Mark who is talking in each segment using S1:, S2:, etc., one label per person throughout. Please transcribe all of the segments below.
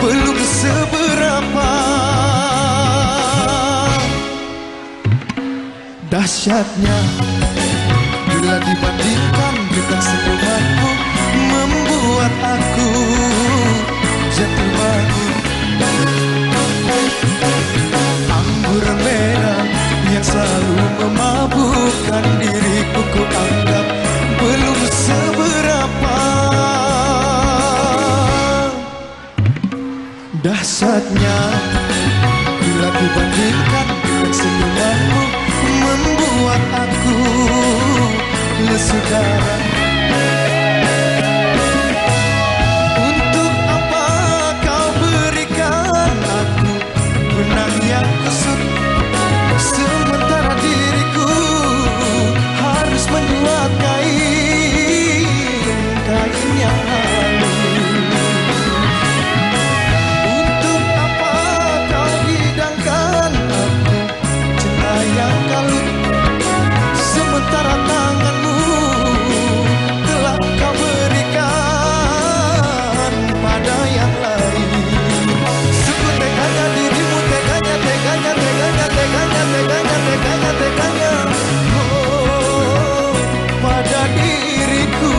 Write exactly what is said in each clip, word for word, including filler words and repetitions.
S1: belum seberapa. Dahsyatnya bila dibandingkan dengan senyumanmu, membuat aku jatuh bangun. Anggur merah yang selalu memabukkan diriku, ku anggap belum seberapa. Dahsyatnya bila dibandingkan dengan senyumanmu, membuat aku lesu darah. Untuk apa kau berikan aku benang yang kusut, sementara diriku harus membuat kain, kain yang halus. Untuk apa kau hidangkan aku cinta yang kalut, sementara tanganmu telah kau berikan pada yang lain. Sungguh teganya dirimu, teganya, teganya, teganya, teganya, teganya, teganya, teganya, oh, pada diriku.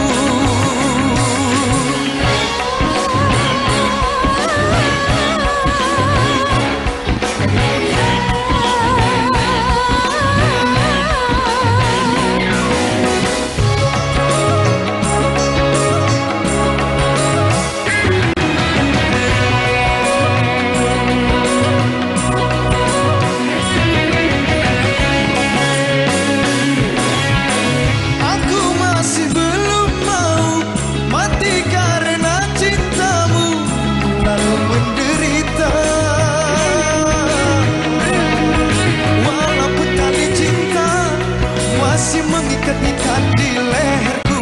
S1: Mengikat-ikat di leherku,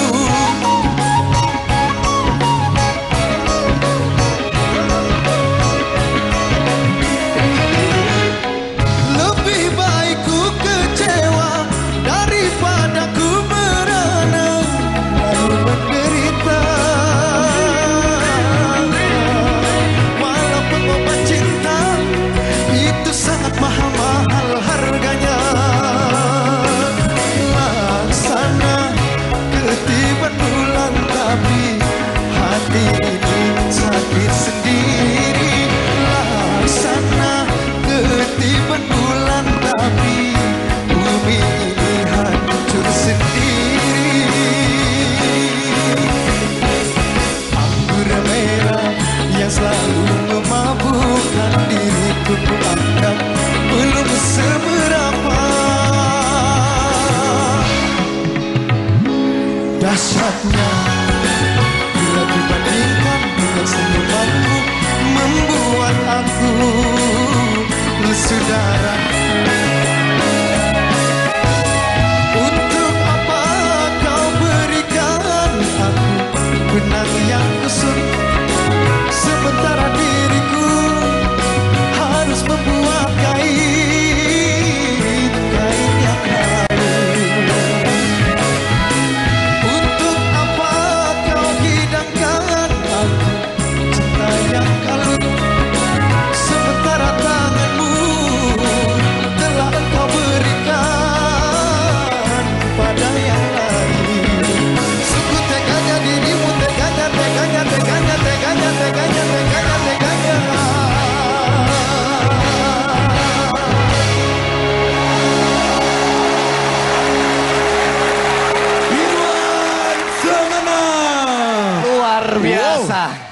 S1: lebih baik ku kecewa daripada ku merana lalu menderita. Walaupun obat cinta itu sangat mahal-mahal harganya, ketiban bulan tapi hati ini sakit sendiri. Laksana ketiban bulan tapi bumi ini hancur sendiri. Anggur merah yang selalu memabukkan diriku, ku anggap belum seberapa. Dahsyatnya bila dibandingkan dengan senyumanmu, membuat aku lesu darah. Untuk apa kau berikan aku benang yang kusut, sementara diriku harus membuat kain, kain yang halus. Sementara tanganmu telah kau berikan pada yang lain. Sungguh teganya dirimu, teganya, teganya, teganya, teganya, teganya, teganya, teganya.
S2: Irwan Semana.
S3: Luar biasa. Wow.